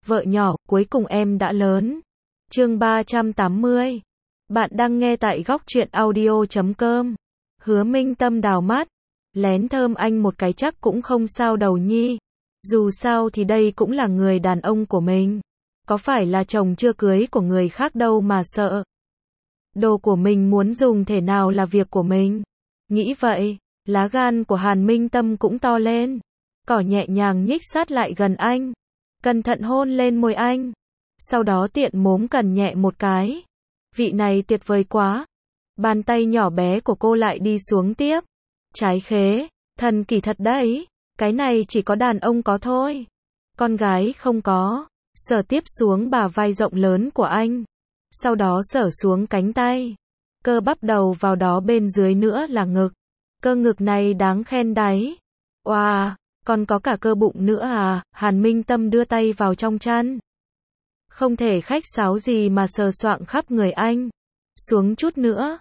Vợ nhỏ, cuối cùng em đã lớn. Chương 380. Bạn đang nghe tại góc truyện audio.com. Hứa Minh Tâm đào mắt, lén thơm anh một cái chắc cũng không sao đâu nhi. Dù sao thì đây cũng là người đàn ông của mình. Có phải là chồng chưa cưới của người khác đâu mà sợ. Đồ của mình muốn dùng thế nào là việc của mình. Nghĩ vậy, lá gan của Hàn Minh Tâm cũng to lên. Cỏ nhẹ nhàng nhích sát lại gần anh. Cẩn thận hôn lên môi anh. Sau đó tiện mốm cần nhẹ một cái. Vị này tuyệt vời quá. Bàn tay nhỏ bé của cô lại đi xuống tiếp. Trái khế, thần kỳ thật đấy. Cái này chỉ có đàn ông có thôi. Con gái không có. Sờ tiếp xuống bả vai rộng lớn của anh. Sau đó sờ xuống cánh tay. Cơ bắp đầu vào đó bên dưới nữa là ngực. Cơ ngực này đáng khen đấy. Wow, còn có cả cơ bụng nữa à? Hàn Minh Tâm đưa tay vào trong chăn. Không thể khách sáo gì mà sờ soạng khắp người anh. Xuống chút nữa.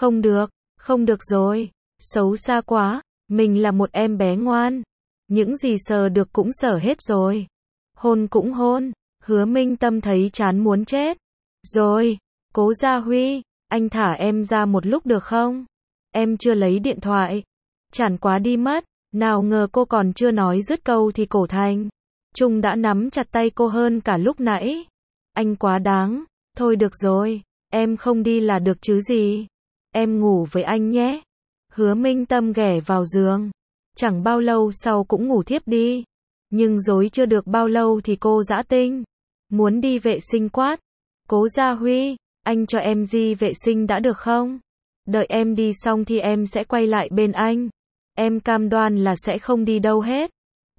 Không được rồi. Xấu xa quá. Mình là một em bé ngoan. Những gì sờ được cũng sờ hết rồi. Hôn cũng hôn. Hứa Minh Tâm thấy chán muốn chết. Rồi, Cố Gia Huy, anh thả em ra một lúc được không? Em chưa lấy điện thoại. Chán quá đi mất. Nào ngờ cô còn chưa nói dứt câu thì Cổ Thành Trung đã nắm chặt tay cô hơn cả lúc nãy. Anh quá đáng. Thôi được rồi, em không đi là được chứ gì. Em ngủ với anh nhé. Hứa Minh Tâm ghé vào giường. Chẳng bao lâu sau cũng ngủ thiếp đi. Nhưng dối chưa được bao lâu thì cô dã tinh. Muốn đi vệ sinh quát. Cố Gia Huy, anh cho em đi vệ sinh đã được không? Đợi em đi xong thì em sẽ quay lại bên anh. Em cam đoan là sẽ không đi đâu hết.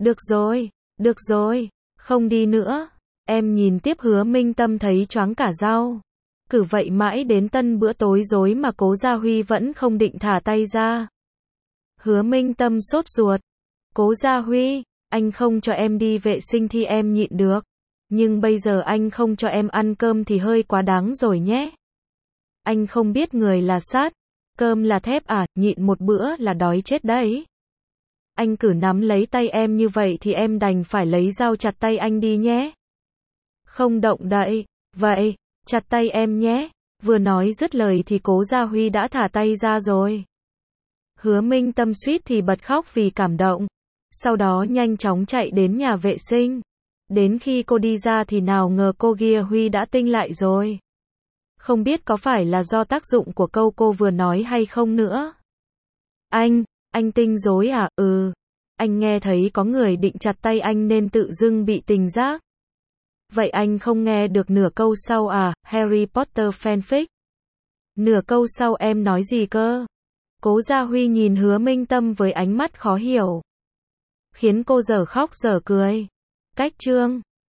Được rồi, không đi nữa. Em nhìn tiếp Hứa Minh Tâm thấy choáng cả rau. Cứ vậy mãi đến tân bữa tối rồi mà Cố Gia Huy vẫn không định thả tay ra. Hứa Minh Tâm sốt ruột. Cố Gia Huy, anh không cho em đi vệ sinh thì em nhịn được. Nhưng bây giờ anh không cho em ăn cơm thì hơi quá đáng rồi nhé. Anh không biết người là sắt, cơm là thép à, nhịn một bữa là đói chết đấy. Anh cứ nắm lấy tay em như vậy thì em đành phải lấy dao chặt tay anh đi nhé. Không động đậy, vậy, chặt tay em nhé. Vừa nói dứt lời thì Cố Gia Huy đã thả tay ra rồi. Hứa Minh Tâm suýt thì bật khóc vì cảm động. Sau đó nhanh chóng chạy đến nhà vệ sinh. Đến khi cô đi ra thì nào ngờ cô kia Huy đã tinh lại rồi. Không biết có phải là do tác dụng của câu cô vừa nói hay không nữa. Anh tinh dối à? Ừ. Anh nghe thấy có người định chặt tay anh nên tự dưng bị tình giác. Vậy anh không nghe được nửa câu sau à? Harry Potter fanfic. Nửa câu sau em nói gì cơ? Cố Gia Huy nhìn Hứa Minh Tâm với ánh mắt khó hiểu. Khiến cô dở khóc dở cười. Cách chương